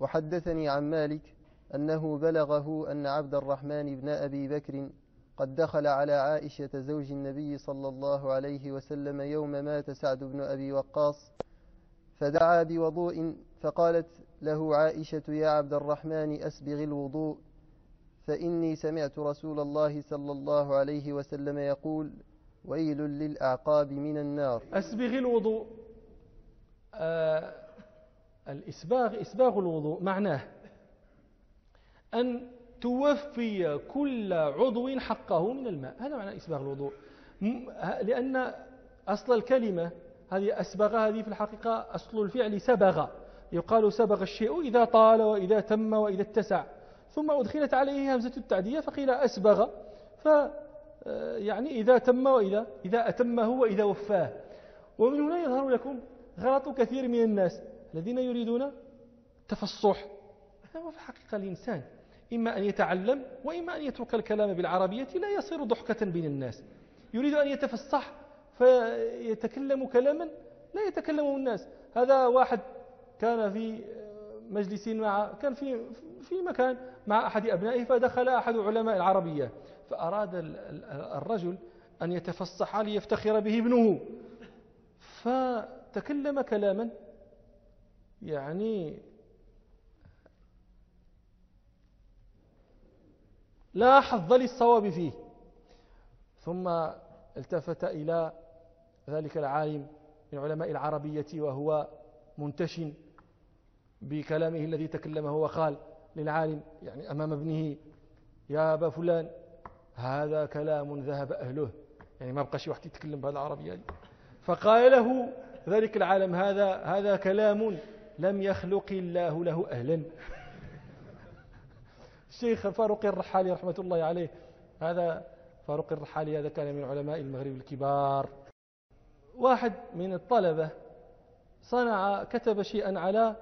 وحدثني عن مالك أنه بلغه أن عبد الرحمن بن أبي بكر قد دخل على عائشة زوج النبي صلى الله عليه وسلم يوم مات سعد بن أبي وقاص فدعا بوضوء، فقالت له عائشة: يا عبد الرحمن أسبغ الوضوء، فإني سمعت رسول الله صلى الله عليه وسلم يقول: ويل للأعقاب من النار. أسبغ الوضوء، إسباغ الوضوء معناه أن توفي كل عضو حقه من الماء، هذا معنى إسباغ الوضوء. لأن أصل الكلمة هذه أسبغ، هذه في الحقيقة أصل الفعل سبغ، يقال سبغ الشيء إذا طال وإذا تم وإذا اتسع، ثم أدخلت عليه همزة التعدية فقيل أسبغ، يعني إذا تم وإذا أتمه وإذا وفاه. ومن هنا يظهر لكم غلط كثير من الناس الذين يريدون التفصح. هو في الحقيقة الإنسان إما أن يتعلم وإما أن يترك الكلام بالعربية لا يصير ضحكة بين الناس. يريد أن يتفصح فيتكلم كلاما لا يتكلمه الناس. هذا واحد كان في مجلس كان في مكان مع أحد أبنائه، فدخل أحد علماء العربية، فأراد الرجل أن يتفصح ليفتخر به ابنه، فتكلم كلاما يعني لا حظ للصواب فيه. ثم التفت إلى ذلك العالم من علماء العربية وهو منتشن بكلامه الذي تكلمه، وقال للعالم يعني أمام ابنه: يا أبا فلان، هذا كلام ذهب أهله، يعني ما بقى شي واحد يتكلم بهذه العربية. فقال له ذلك العالم: هذا كلام لم يخلق الله له أهلا. الشيخ فاروق الرحالي رحمة الله عليه، هذا فاروق الرحالي هذا كان من علماء المغرب الكبار. واحد من الطلبة كتب شيئا على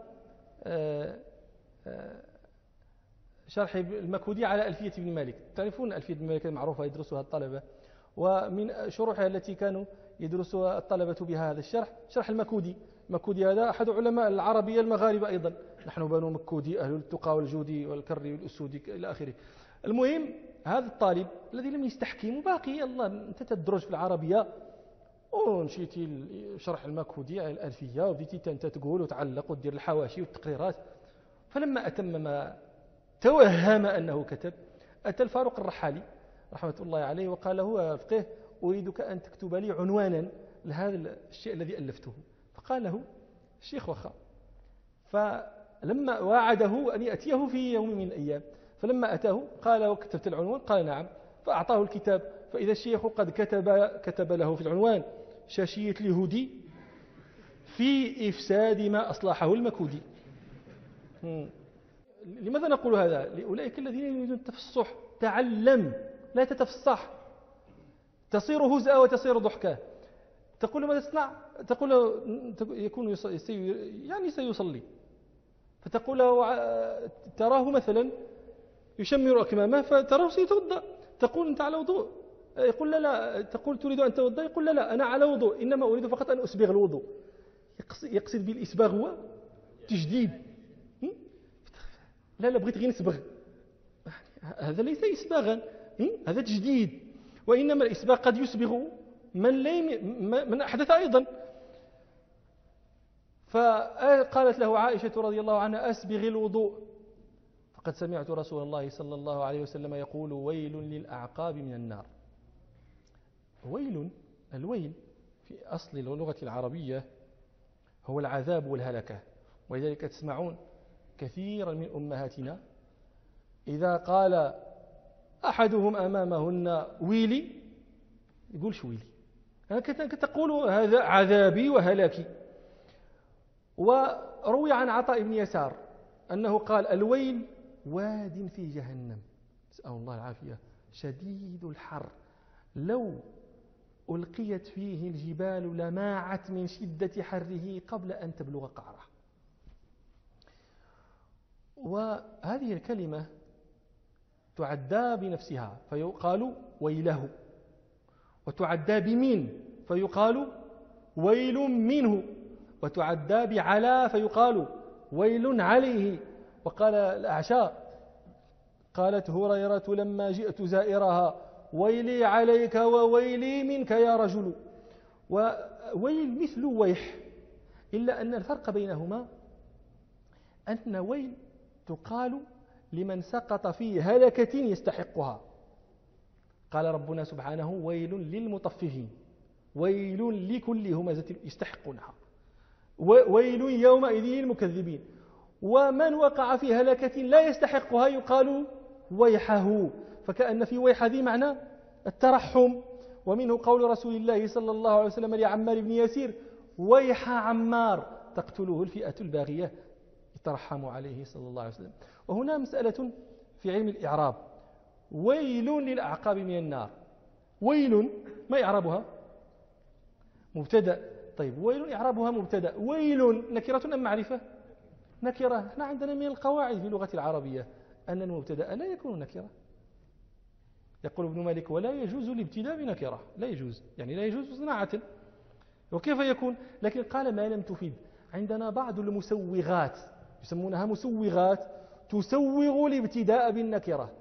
شرح المكودي على ألفية بن مالك. تعرفون ألفية بن مالك المعروفة يدرسها الطلبة، ومن شروحها التي كانوا يدرسها الطلبة بها هذا الشرح، شرح المكودي. المكودي هذا أحد علماء العربية المغاربة أيضا، نحن بنو مكودي أهل التقى والجود والكر والأسود إلى آخره. المهم هذا الطالب الذي لم يستحكم وباقي الله أنت تدرج في العربية ومشيتي شرح المكودي على الألفية وبديتي أنت تقول وتعلق وتدير الحواشي والتقريرات، فلما أتم ما توهم أنه كتب أتى الفاروق الرحالي رحمة الله عليه وقال له: فقيه، أريدك أن تكتب لي عنوانا لهذا الشيء الذي ألفته. فقال له الشيخ: وخا. فلما وعده أن يأتيه في يوم من الأيام، فلما أتاه قال: وكتبت العنوان؟ قال: نعم. فأعطاه الكتاب، فإذا الشيخ قد كتب له في العنوان: شاشية اليهودي في إفساد ما أصلحه المكودي. لماذا نقول هذا؟ لأولئك الذين يريدون التفصح. تعلم، لا تتفصح، تصير هزءا وتصير ضحكا. تقول ماذا تصنع؟ تقول يكون يعني سيصلي، فتقول تراه مثلا يشمر أكمامه فتراه سيتوضأ، تقول أنت على وضوء، يقول لا. تقول تريد أن تتوضأ، يقول لا أنا على وضوء، إنما أريد فقط أن أسبغ الوضوء. يقصد بالإسباغ هو تجديد. لا بغيت غير نسبغ، هذا ليس إسباغا، هذا تجديد. وإنما الإسباغ قد يسبغ من أحدث أيضا. فقالت له عائشة رضي الله عنها: أسبغ الوضوء، فقد سمعت رسول الله صلى الله عليه وسلم يقول: ويل للأعقاب من النار. الويل في أصل اللغة العربية هو العذاب والهلكة، ولذلك تسمعون كثيرا من أمهاتنا إذا قال أحدهم أمامهن ويلي يقولش ويلي، تقول هذا عذابي وهلاكي. وروي عن عطاء بن يسار أنه قال: الويل واد في جهنم، نسأل الله العافية، شديد الحر، لو ألقيت فيه الجبال لماعت من شدة حره قبل أن تبلغ قعره. وهذه الكلمة تعدى بنفسها فيقال ويله، وتعدى بمن فيقال ويل منه، وتعدى بعلى فيقال ويل عليه، وقال الأعشى قالت هريرة لما جئت زائرها ويلي عليك وويلي منك يا رجل. وويل مثل ويح، إلا أن الفرق بينهما أن ويل تقال لمن سقط في هلكة يستحقها. قال ربنا سبحانه ويل للمطففين، ويل لكل همزة يستحقونها، ويل يومئذ للمكذبين. ومن وقع في هلكة لا يستحقها يقال ويحه، فكأن في ويح ذي معنى الترحم. ومنه قول رسول الله صلى الله عليه وسلم لعمار بن ياسير ويح عمار تقتله الفئة الباغية، يترحم عليه صلى الله عليه وسلم. وهنا مسألة في علم الإعراب، ويل للأعقاب من النار. ويل ما إعرابها؟ مبتدأ. طيب ويل إعرابها مبتدأ، ويل نكرة أم معرفة؟ نكرة. احنا عندنا من القواعد في اللغة العربية أن المبتدأ لا يكون نكرة. يقول ابن مالك ولا يجوز الابتداء بنكرة، لا يجوز، يعني لا يجوز صناعة. وكيف يكون؟ لكن قال ما لم تفيد. عندنا بعض المسوغات يسمونها مسوغات تسوغ الابتداء بالنكرة.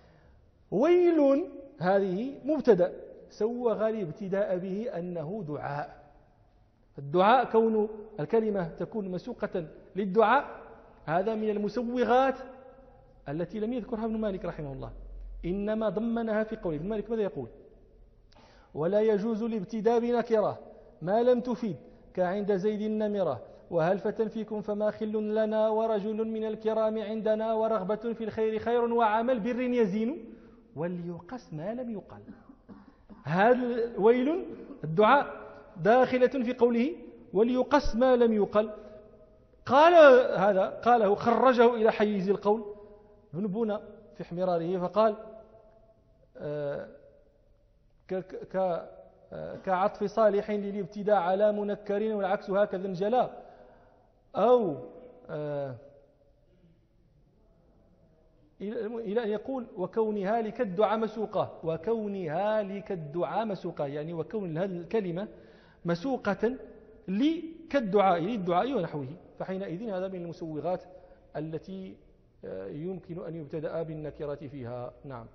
ويل هذه مبتدأ سوغ الابتداء به أنه دعاء. الدعاء كون الكلمة تكون مسوقة للدعاء هذا من المسوغات التي لم يذكرها ابن مالك رحمه الله، إنما ضمنها في قوله. ابن مالك ماذا يقول؟ ولا يجوز الابتداء بنكرة ما لم تفيد كعند زيد النمرة وهل فتى فيكم فما خل لنا ورجل من الكرام عندنا ورغبة في الخير خير وعمل بر يزين وليقس ما لم يقل. هذا ويل الدعاء داخلة في قوله وليقس ما لم يقل. قال هذا قاله خرجه إلى حيز القول ابن بونا في حمراره فقال كعطف صالح للابتداء على منكر والعكس هكذا انجلى، أو إلى أن يقول وكون هالك الدعاء مسوقة، وكون هالك الدعاء مسوقة يعني وكون هذه الكلمة مسوقة كالدعاء للدعاء ونحوه، فحينئذ هذا من المسوغات التي يمكن أن يبتدأ بالنكرة فيها. نعم.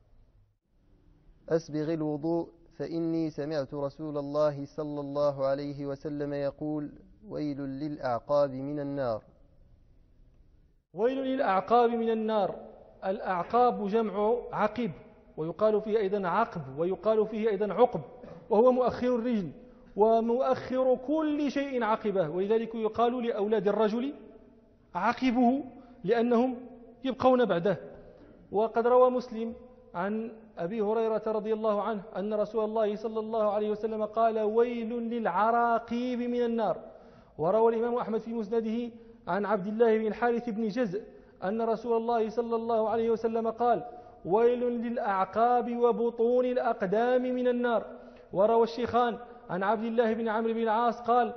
أسبغ الوضوء فإني سمعت رسول الله صلى الله عليه وسلم يقول ويل للأعقاب من النار. ويل للأعقاب من النار. الأعقاب جمع عقب، ويقال فيه أيضا عقب، ويقال فيه أيضا عقب، وهو مؤخر الرجل ومؤخر كل شيء عقبه، ولذلك يقال لأولاد الرجل عقبه لأنهم يبقون بعده. وقد روى مسلم عن أبي هريرة رضي الله عنه أن رسول الله صلى الله عليه وسلم قال ويل للعراقيب من النار. وروى الإمام أحمد في مسنده عن عبد الله بن الحارث بن جزء أن رسول الله صلى الله عليه وسلم قال ويل للأعقاب وبطون الأقدام من النار. وروى الشيخان عن عبد الله بن عمرو بن العاص قال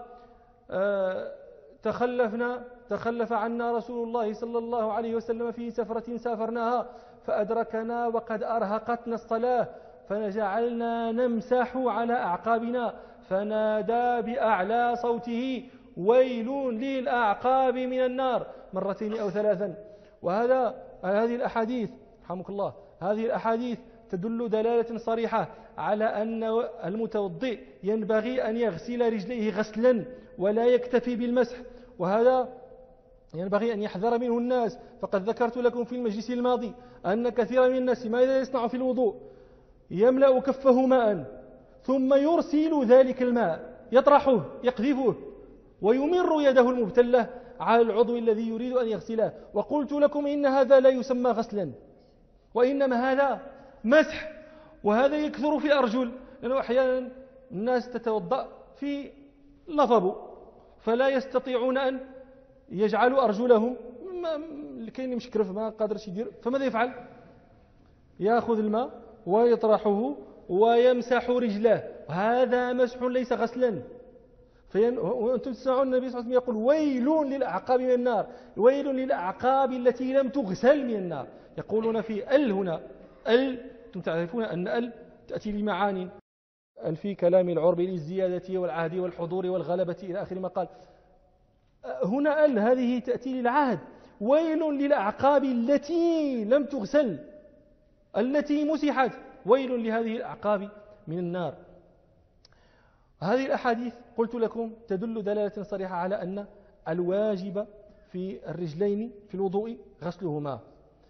تخلف عنا رسول الله صلى الله عليه وسلم في سفرة سافرناها فأدركنا وقد أرهقتنا الصلاة فجعلنا نمسح على أعقابنا فنادى بأعلى صوته ويل للأعقاب من النار مرتين أو ثلاثا. هذه الأحاديث رحمك الله هذه الأحاديث تدل دلالة صريحة على أن المتوضئ ينبغي أن يغسل رجليه غسلا ولا يكتفي بالمسح، وهذا ينبغي أن يحذر منه الناس. فقد ذكرت لكم في المجلس الماضي أن كثيرا من الناس ماذا يصنع في الوضوء؟ يملأ كفه ماء ثم يرسل ذلك الماء يطرحه يقذفه ويمر يده المبتلة على العضو الذي يريد أن يغسله. وقلت لكم إن هذا لا يسمى غسلا وإنما هذا مسح. وهذا يكثر في الأرجل، لأنه أحيانا الناس تتوضأ في لفظ فلا يستطيعون أن يجعلوا أرجلهم كاين مشكرف ما قادرش يدير، فماذا يفعل؟ يأخذ الماء ويطرحه ويمسح رجله، هذا مسح ليس غسلا. وأنتم تسمعون النبي صلى الله عليه وسلم يقول ويل للأعقاب من النار، ويل للأعقاب التي لم تغسل من النار. يقولون في ال هنا أنتم تعرفون أن ال تأتي لمعاني في كلام العرب للزيادة والعهد والحضور والغلبة إلى آخر ما قال. هنا هذه تأتي للعهد ويل للأعقاب التي لم تغسل، التي مسحت، ويل لهذه الأعقاب من النار. هذه الأحاديث قلت لكم تدل دلالة صريحة على أن الواجب في الرجلين في الوضوء غسلهما،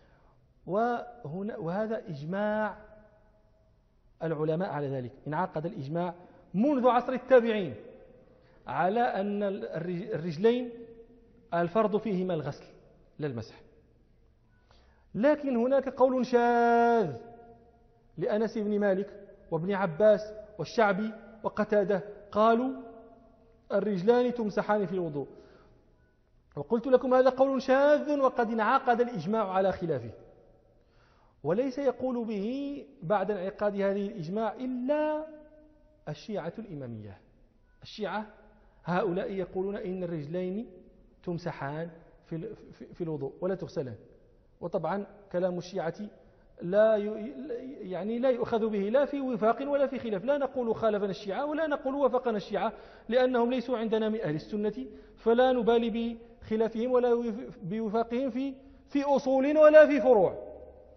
وهذا إجماع العلماء على ذلك. انعقد الإجماع منذ عصر التابعين على أن الرجلين الفرض فيهما الغسل لا المسح. لكن هناك قول شاذ لأنس بن مالك وابن عباس والشعبي وقتادة، قالوا الرجلان تمسحان في الوضوء. وقلت لكم هذا قول شاذ وقد انعقد الإجماع على خلافه، وليس يقول به بعد انعقاد هذه الإجماع إلا الشيعة الإمامية. الشيعة هؤلاء يقولون إن الرجلين تمسحان في الوضوء ولا تغسلان. وطبعا كلام الشيعة لا يؤخذ به لا في وفاق ولا في خلاف. لا نقول خالفنا الشيعة ولا نقول وفقنا الشيعة، لأنهم ليسوا عندنا من أهل السنة، فلا نبالي بخلافهم ولا بوفاقهم في أصول ولا في فروع.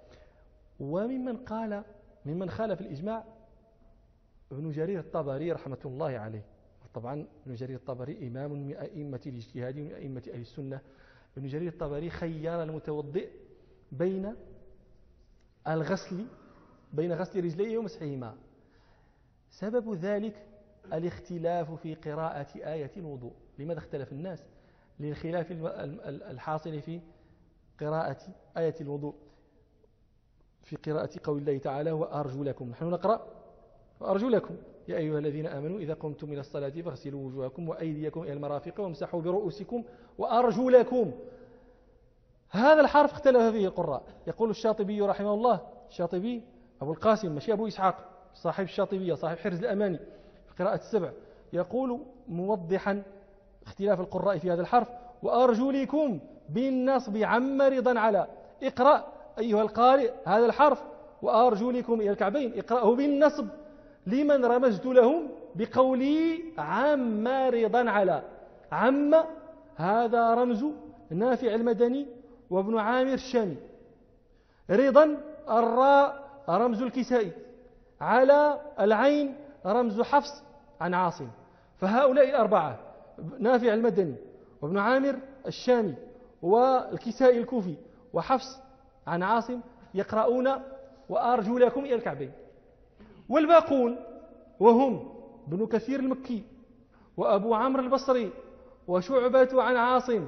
ممن خالف الإجماع ابن جرير الطبري رحمة الله عليه. طبعا ابن جرير الطبري إمام من أئمة الاجتهاد ومن أئمة أهل السنة. ابن جرير الطبري خير المتوضئ بين غسل رجليه ومسحهما. سبب ذلك الاختلاف في قراءة آية الوضوء. لماذا اختلف الناس؟ للخلاف الحاصل في قراءة آية الوضوء، في قراءة قول الله تعالى وأرجلكم. نحن نقرأ وأرجلكم يا أيها الذين آمنوا إذا قمتم إلى الصلاة فاغسلوا وجوهكم وأيديكم إلى المرافق وامسحوا برؤوسكم وأرجلكم. هذا الحرف اختلف فيه القراء. يقول الشاطبي رحمه الله، الشاطبي أبو القاسم ماشي أبو إسحاق، صاحب الشاطبية صاحب حرز الأماني في قراءة السبع، يقول موضحا اختلاف القراء في هذا الحرف وأرجلكم بالنصب عم رضا على. اقرأ أيها القارئ هذا الحرف وأرجلكم إلى الكعبين، اقرأه بالنصب لمن رمزت لهم بقولي عم رضا على. عم هذا رمز نافع المدني وابن عامر الشامي، رضا الراء رمز الكسائي، على العين رمز حفص عن عاصم. فهؤلاء الأربعة نافع المدني وابن عامر الشامي والكسائي الكوفي وحفص عن عاصم يقرؤون وأرجلكم إلى الكعبين. والباقون وهم ابن كثير المكي وأبو عمرو البصري وشعبة عن عاصم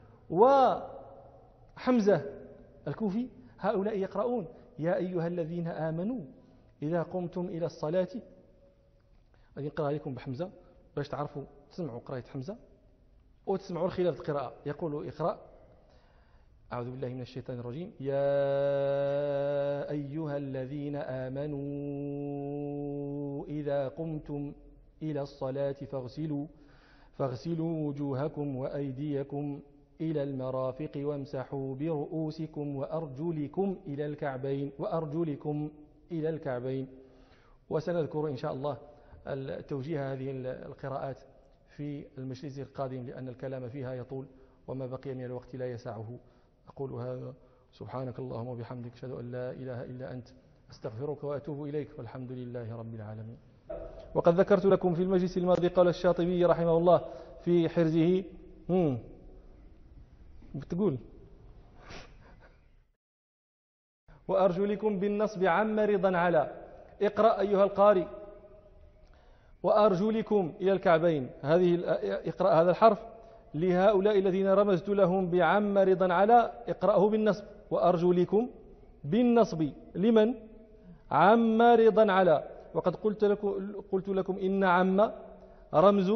وحمزة الكوفي، هؤلاء يقرؤون يا أيها الذين آمنوا إذا قمتم إلى الصلاة. غادي نقرأ لكم بحمزة باش تعرفوا تسمعوا قراءة حمزة وتسمعوا الخلاف القراءة. يقول اقرأ أعوذ بالله من الشيطان الرجيم يا أيها الذين آمنوا إذا قمتم إلى الصلاة فاغسلوا وجوهكم وأيديكم إلى المرافق وامسحوا برؤوسكم وأرجلكم إلى الكعبين. وسنذكر إن شاء الله توجيه هذه القراءات في المجلس القادم لأن الكلام فيها يطول وما بقي من الوقت لا يسعه. أقول هذا سبحانك اللهم وبحمدك أشهد أن لا إله إلا أنت أستغفرك وأتوب إليك والحمد لله رب العالمين. وقد ذكرت لكم في المجلس الماضي قال الشاطبي رحمه الله في حرزه بتقول وأرجلكم بالنصب عم رضا على. اقرأ أيها القارئ وأرجلكم إلى الكعبين. اقرأ هذا الحرف لهؤلاء الذين رمزت لهم بعم رضا على، اقرأه بالنصب وأرجلكم بالنصب لمن عم رضا على. وقد قلت لكم إن عم رمز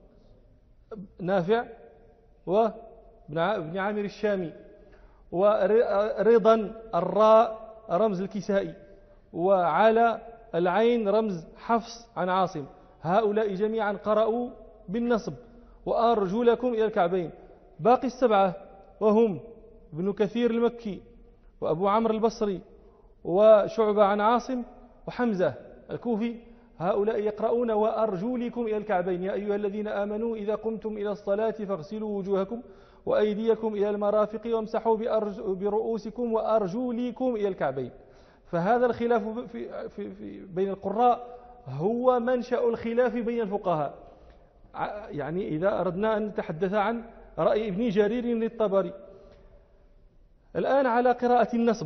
نافع وابن عامر الشامي، ورضا الراء رمز الكسائي، وعلى العين رمز حفص عن عاصم. هؤلاء جميعا قرأوا بالنصب وأرجلكم إلى الكعبين. باقي السبعة وهم ابن كثير المكي وأبو عمرو البصري وشعبة عن عاصم وحمزة الكوفي، هؤلاء يقرؤون وأرجلكم إلى الكعبين يا أيها الذين آمنوا إذا قمتم إلى الصلاة فاغسلوا وجوهكم وأيديكم إلى المرافق وامسحوا برؤوسكم وأرجلكم إلى الكعبين. فهذا الخلاف بين القراء هو منشأ الخلاف بين الفقهاء. يعني إذا أردنا أن نتحدث عن رأي ابن جرير للطبري. الآن على قراءة النصب.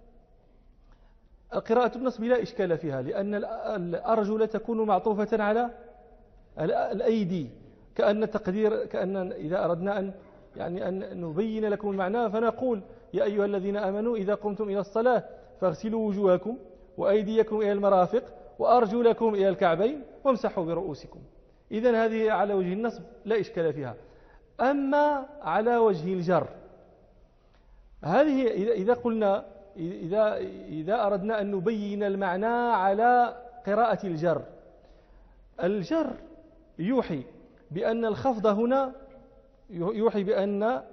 قراءة النصب لا إشكال فيها، لأن الأرجل تكون معطوفة على الأيدي، كأن إذا أردنا أن نبين لكم المعنى فنقول يا أيها الذين آمنوا إذا قمتم إلى الصلاة فاغسلوا وجوهكم وأيديكم إلى المرافق وأرجلكم إلى الكعبين وامسحوا برؤوسكم. إذن هذه على وجه النصب لا إشكال فيها. أما على وجه الجر، هذه إذا قلنا إذا أردنا أن نبين المعنى على قراءة الجر، الجر يوحي بأن الخفض هنا يوحي بأن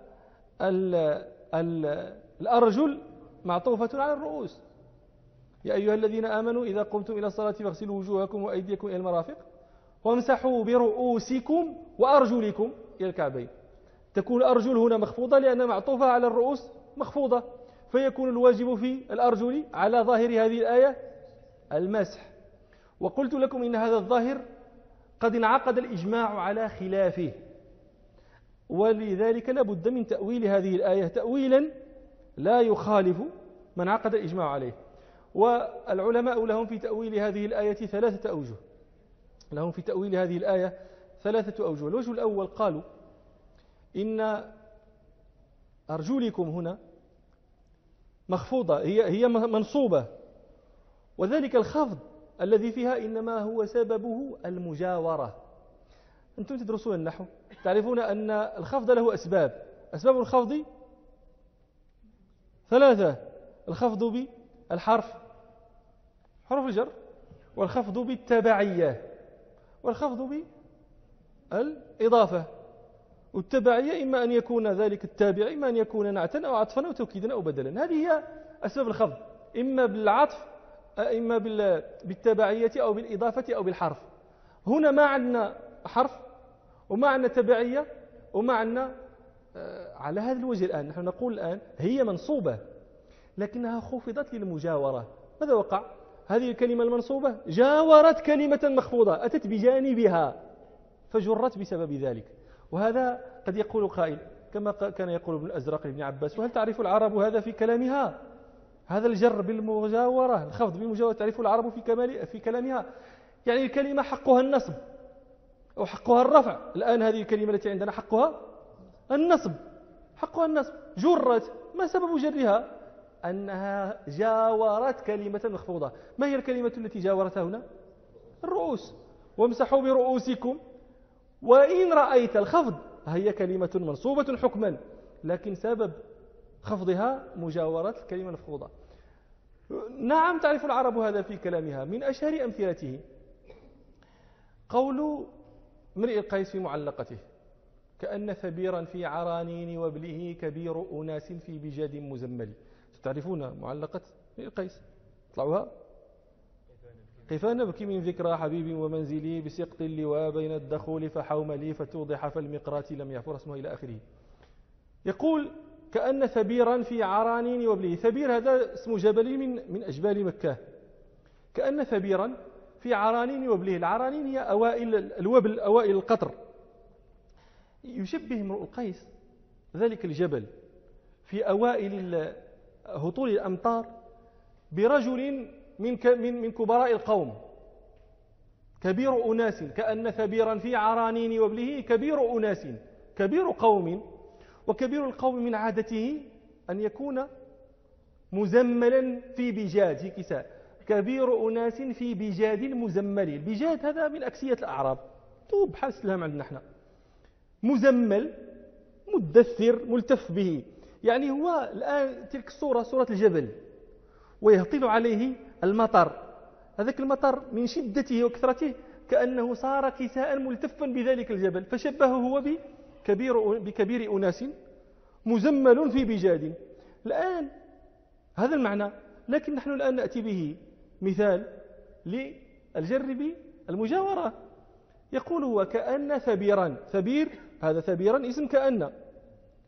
الأرجل معطوفة على الرؤوس. يا أيها الذين آمنوا إذا قمتم إلى الصلاة فاغسلوا وجوهكم وأيديكم إلى المرافق وامسحوا برؤوسكم وأرجلكم إلى الكعبين. تكون الأرجل هنا مخفوضة لأنها معطوفة على الرؤوس مخفوضة، فيكون الواجب في الأرجل على ظاهر هذه الآية المسح. وقلت لكم إن هذا الظاهر قد انعقد الإجماع على خلافه، ولذلك لا بد من تأويل هذه الآية تأويلا لا يخالف ما انعقد الإجماع عليه. والعلماء لهم في تأويل هذه الآية ثلاثة أوجه. الوجه الأول قالوا إن أرجلكم هنا مخفوضة، هي منصوبة، وذلك الخفض الذي فيها إنما هو سببه المجاورة. أنتم تدرسون النحو تعرفون أن الخفض له أسباب الخفض ثلاثة: الخفض بالحرف حرف الجر، والخفض بالتبعية، والخفض بالإضافة. والتبعية إما أن يكون ذلك التابع إما أن يكون نعتا أو عطفا أو توكيدا أو بدلا. هذه هي أسباب الخفض، إما بالعطف إما بالتبعية أو بالإضافة أو بالحرف. هنا ما عندنا حرف وما عندنا تبعية وما عندنا على هذا الوجه. الآن نحن نقول الآن هي منصوبة لكنها خفضت للمجاورة. ماذا وقع؟ هذه الكلمة المنصوبة جاورت كلمة مخفوضة أتت بجانبها فجرت بسبب ذلك. وهذا قد يقول قائل كما كان يقول ابن الأزرق لابن عباس: وهل تعرف العرب هذا في كلامها؟ هذا الجر بالمجاورة، الخفض بالمجاورة تعرف العرب في كلامها؟ يعني الكلمة حقها النصب أو حقها الرفع. الآن هذه الكلمة التي عندنا حقها النصب، جرت. ما سبب جرها؟ أنها جاورت كلمة مخفوضة. ما هي الكلمة التي جاورتها هنا؟ الرؤوس. وامسحوا برؤوسكم. وإن رأيت الخفض هي كلمة منصوبة حكما، لكن سبب خفضها مجاورة الكلمة المخفوضة. نعم تعرف العرب هذا في كلامها. من أشهر أمثلته قول امرئ القيس في معلقته: كأن ثبيرا في عرانين وابله كبير أناس في بجاد مزمل. تعرفون معلقة امرئ القيس؟ اطلعوها: كيف نبكي من ذكرى حبيب ومنزلي بسقط اللواء بين الدخول فحوملي فتوضح فالمقرات لم يعفر اسمه إلى آخره. يقول: كأن ثبيرا في عرانين وابله. ثبير هذا اسم جبل من أجبال مكة. كأن ثبيرا في عرانين وابله. العرانين هي أوائل الوبل، أوائل القطر. يشبه امرؤ القيس ذلك الجبل في أوائل هطول الأمطار برجل من كبراء القوم، كبير أناس. كأن ثبيرا في عرانين وابله كبير أناس، كبير قوم. وكبير القوم من عادته أن يكون مزملا في بجاد، في كساء. كبير أناس في بجاد مزمل. البجاد هذا من أكسية الأعراب، توب بحال السلام عندنا احنا. مزمل مدثر ملتف به، يعني هو الآن تلك الصورة صورة الجبل ويهطل عليه المطر. هذاك المطر من شدته وكثرته كأنه صار كساء ملتفا بذلك الجبل، فشبهه هو بكبير أناس مزمل في بجاد. الآن هذا المعنى، لكن نحن الآن نأتي به مثال للجر بالمجاورة. يقول: وكأن ثبيرا. ثبير هذا ثبيرا اسم كأن.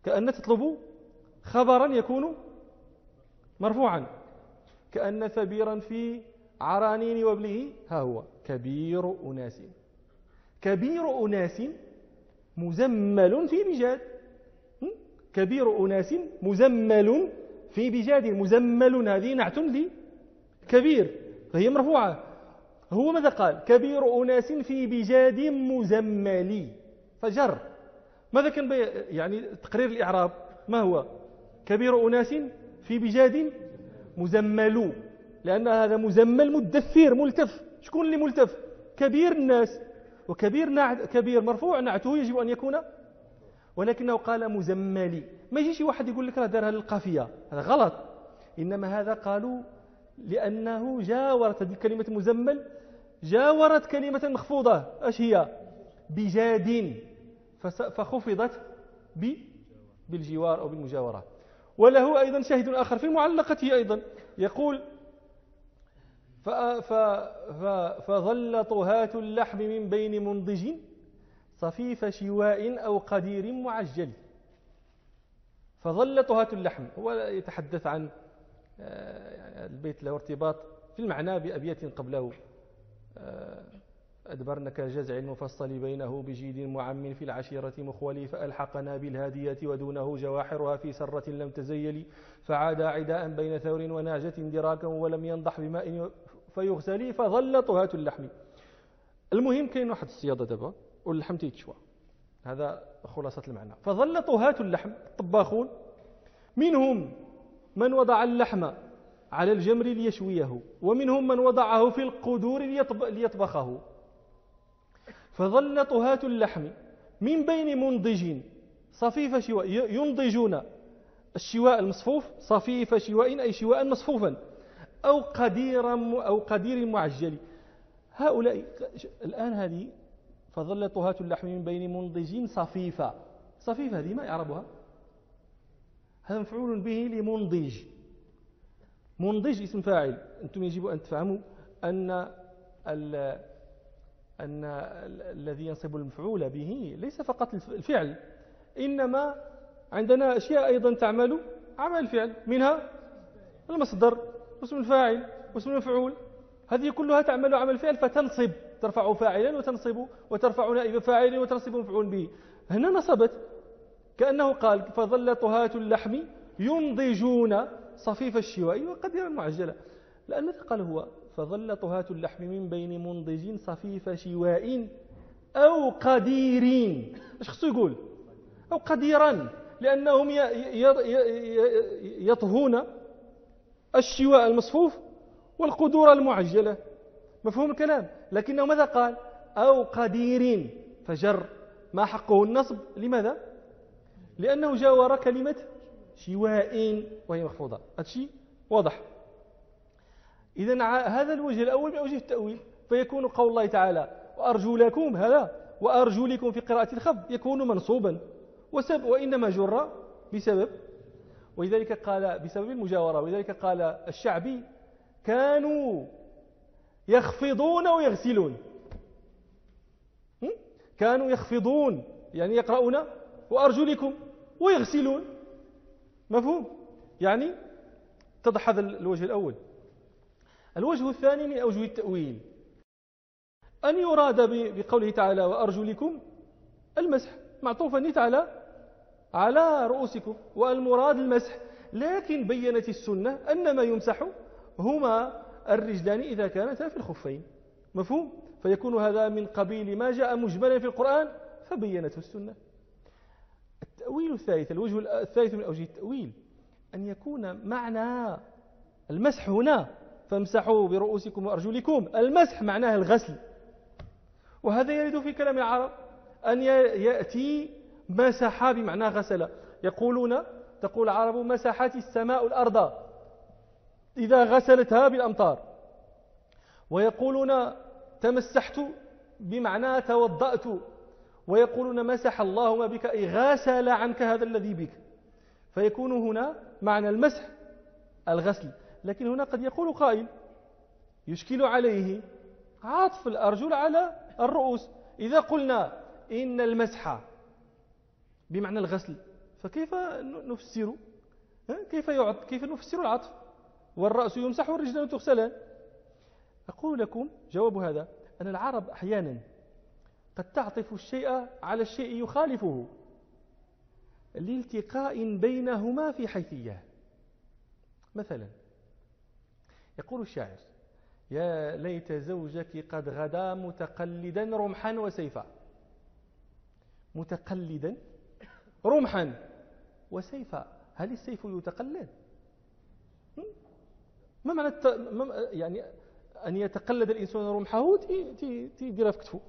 كأن تطلب خبرا يكون مرفوعا، كأن ثبيرا في عرانين وابله ها هو كبير أناس. كبير أناس مزمل في بجاد، كبير أناس مزمل في بجاد، مزمل هذه نعت لي كبير فهي مرفوعة. هو ماذا قال؟ كبير أناس في بجاد مزمل، فجر. ماذا كان يعني تقرير الإعراب ما هو؟ كبير أناس في بجاد مزمل، لأن هذا مزمل مدثر ملتف. شكون اللي ملتف؟ كبير الناس، وكبير كبير مرفوع نعته يجب أن يكون، ولكنه قال مزملي. ما يجي شي واحد يقول لك راه دارها للقافية، هذا غلط. إنما هذا قالوا لأنه جاورت هذه الكلمة مزمل، جاورت كلمة مخفوضة ايش هي؟ بجاد، فخفضت بالجوار أو بالمجاورة. وله أيضا شاهد آخر في معلقته أيضا يقول فظل طهاة اللحم من بين منضج صفيف شواء أو قدير معجل. فظل طهاة اللحم، هو يتحدث عن البيت له ارتباط في المعنى بأبيات قبله. أدبرن كجزع المفصل بينه بجيد معم في العشيرة مخولي، فألحقنا بالهادية ودونه جواحرها في سرة لم تزيل، فعاد عداء بين ثور وناجة دراكا ولم ينضح بماء فيغسلي، فظل طهاة اللحم. المهم كاين واحد الصيادة دابا واللحم تيتشوى، هذا خلاصة المعنى. فظل طهاة اللحم الطباخون، منهم من وضع اللحم على الجمر ليشويه، ومنهم من وضعه في القدور ليطبخه. فظل طهاة اللحم من بين منضج صفيف شواء، ينضجون الشواء المصفوف، صفيف شواء أي شواء مصفوفا، أو قدير معجل. هؤلاء الآن هذه فظل طهاة اللحم من بين منضج صفيفة. صفيفة هذه ما يعربها؟ هذا مفعول به لمنضج. منضج اسم فاعل. أنتم يجب أن تفهموا أن الذي ينصب المفعول به ليس فقط الفعل، إنما عندنا أشياء أيضا تعمل عمل الفعل، منها المصدر واسم الفاعل واسم المفعول، هذه كلها تعمل عمل الفعل، فتنصب، ترفع فاعلا وتنصب وترفع نائب فاعل وتنصب مفعول به. هنا نصبت، كأنه قال فظل طهاة اللحم ينضجون صفيف الشواء وقديرا معجلا. لأن ماذا قال هو؟ فظل طهاة اللحم من بين منضج صفيف شواء أو قديرين. ايش خصو يقول؟ أو قديرا، لأنهم يطهون الشواء المصفوف والقدور المعجلة. مفهوم الكلام؟ لكنه ماذا قال؟ أو قديرين، فجر ما حقه النصب. لماذا؟ لأنه جاور كلمة شواء وهي مخفوضة. هذا شيء واضح. إذن هذا الوجه الأول من أوجه التأويل، فيكون قول الله تعالى وأرجلكم، هذا وأرجلكم في قراءة الخفض يكون منصوبا وإنما جر بسبب، ولذلك قال بسبب المجاورة. ولذلك قال الشعبي كانوا يخفضون ويغسلون. كانوا يخفضون يعني يقرؤون وأرجلكم ويغسلون. مفهوم؟ يعني اتضح هذا الوجه الأول. الوجه الثاني من أوجه التأويل أن يراد بقوله تعالى وأرجلكم المسح معطوفا نيت على رؤوسكم، والمراد المسح. لكن بينت السنة أن ما يمسح هما الرجلان إذا كانتا في الخفين. مفهوم؟ فيكون هذا من قبيل ما جاء مجملا في القرآن فبينته السنة. التأويل الثالث، الوجه الثالث من أوجه التأويل أن يكون معنى المسح هنا فامسحوا برؤوسكم وأرجلكم، المسح معناه الغسل. وهذا يرد في كلام العرب أن يأتي مسح بمعنى غسل. تقول العرب مسحت السماء الأرض إذا غسلتها بالأمطار، ويقولون تمسحت بمعنى توضأت، ويقولون مسح الله ما بك أي غسل عنك هذا الذي بك. فيكون هنا معنى المسح الغسل. لكن هنا قد يقول قائل يشكل عليه عطف الأرجل على الرؤوس. إذا قلنا إن المسح بمعنى الغسل فكيف نفسر كيف نفسر العطف؟ والرأس يمسح والرجلان تغسلان. أقول لكم جواب هذا أن العرب أحيانا قد تعطف الشيء على الشيء يخالفه لالتقاء بينهما في حيثية. مثلا يقول الشاعر: يا ليت زوجك قد غدا متقلدا رمحا وسيفا. متقلدا رمحا وسيفا، هل السيف يتقلد؟ ما معنى يعني أن يتقلد الإنسان رمحه تيدير في كتفه؟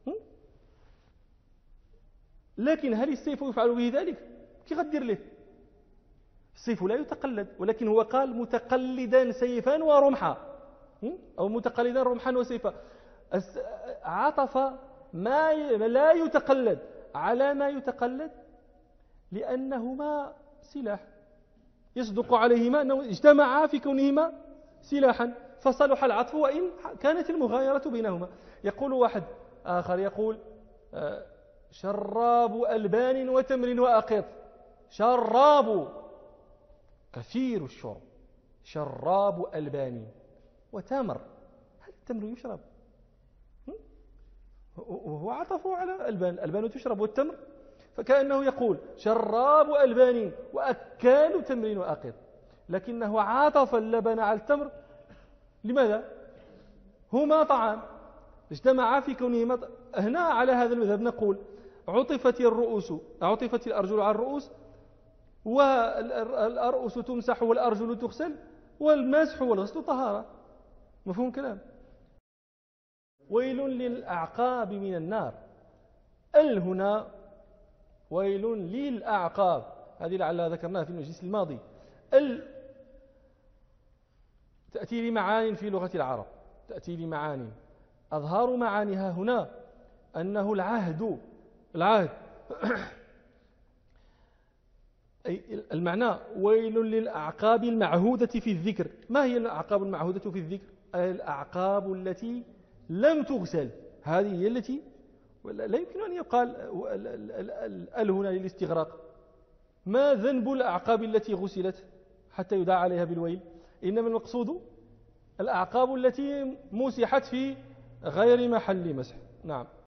لكن هل السيف يفعل به ذلك؟ كي غدير له؟ السيف لا يتقلد، ولكن هو قال متقلدا سيفا ورمحا، أو متقلدا رمحا وسيفا. عطف ما لا يتقلد على ما يتقلد لأنهما سلاح يصدق عليهما أنه اجتمعا في كونهما سلاحا، فصلح العطف وإن كانت المغايرة بينهما. يقول واحد آخر يقول: شراب ألبان وتمر وأقط. شراب كثير الشرب، شراب ألبان وتمر، هل التمر يشرب؟ وهو عطفه على الألبان تشرب والتمر، فكأنه يقول شراب ألبان وأكال تمر وأقط، لكنه عطف اللبن على التمر. لماذا؟ هما طعام اجتمعا في كونهما. هنا على هذا المذهب نقول عطفت الأرجل على الرؤوس، والرؤوس تمسح والأرجل تغسل، والمسح والغسل طهارة. مفهوم كلام؟ ويل للأعقاب من النار. هنا ويل للأعقاب، هذه لعلها ذكرناها في المجلس الماضي. تأتي لمعان في لغة العرب، تأتي لمعان أظهر معانيها هنا أنه العهد أي المعنى ويل للأعقاب المعهودة في الذكر. ما هي الأعقاب المعهودة في الذكر؟ الأعقاب التي لم تغسل، هذه هي التي لا يمكن أن يقال هنا للاستغراق. ما ذنب الأعقاب التي غسلت حتى يدعى عليها بالويل؟ إنما المقصود الأعقاب التي مسحت في غير محل مسح. نعم.